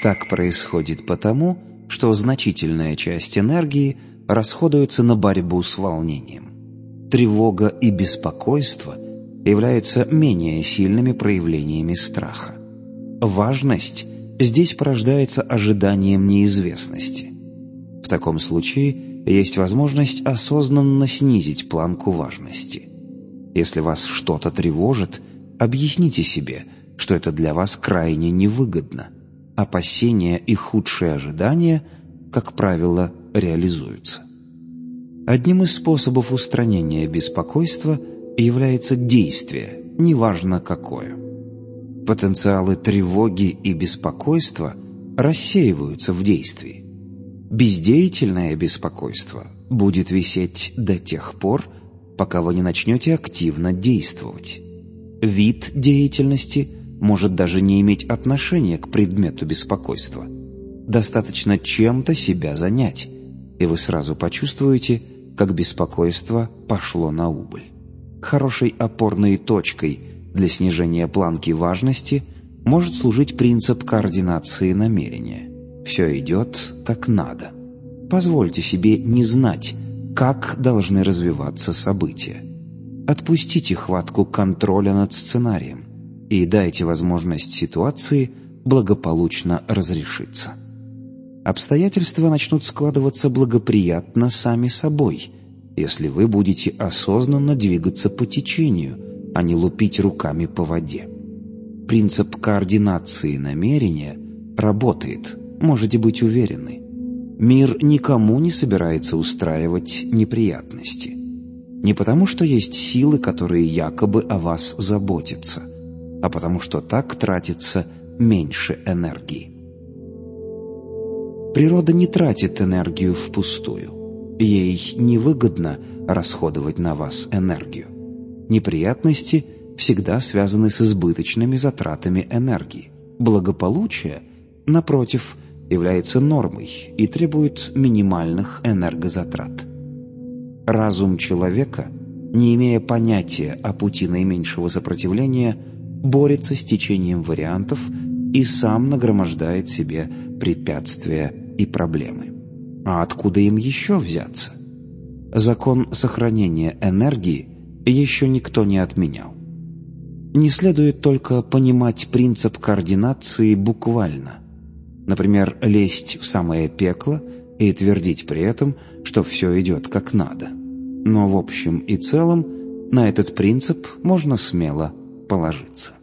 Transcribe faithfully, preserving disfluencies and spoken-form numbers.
Так происходит потому, что значительная часть энергии расходуется на борьбу с волнением. Тревога и беспокойство являются менее сильными проявлениями страха. Важность здесь порождается ожиданием неизвестности. В таком случае есть возможность осознанно снизить планку важности. Если вас что-то тревожит, объясните себе, что это для вас крайне невыгодно. Опасения и худшие ожидания, как правило, реализуются. Одним из способов устранения беспокойства является действие, неважно какое. Потенциалы тревоги и беспокойства рассеиваются в действии. Бездеятельное беспокойство будет висеть до тех пор, пока вы не начнете активно действовать. Вид деятельности может даже не иметь отношения к предмету беспокойства. Достаточно чем-то себя занять, и вы сразу почувствуете, как беспокойство пошло на убыль. Хорошей опорной точкой для снижения планки важности может служить принцип координации намерения. Все идет как надо. Позвольте себе не знать, как должны развиваться события. Отпустите хватку контроля над сценарием и дайте возможность ситуации благополучно разрешиться. Обстоятельства начнут складываться благоприятно сами собой, если вы будете осознанно двигаться по течению, а не лупить руками по воде. Принцип координации намерения работает, можете быть уверены. Мир никому не собирается устраивать неприятности. Не потому, что есть силы, которые якобы о вас заботятся, а потому что так тратится меньше энергии. Природа не тратит энергию впустую. Ей невыгодно расходовать на вас энергию. Неприятности всегда связаны с избыточными затратами энергии. Благополучие, напротив, является нормой и требует минимальных энергозатрат. Разум человека, не имея понятия о пути наименьшего сопротивления, борется с течением вариантов и сам нагромождает себе препятствия и проблемы. А откуда им еще взяться? Закон сохранения энергии еще никто не отменял. Не следует только понимать принцип координации буквально. Например, лезть в самое пекло и твердить при этом, что все идет как надо. Но в общем и целом на этот принцип можно смело положиться.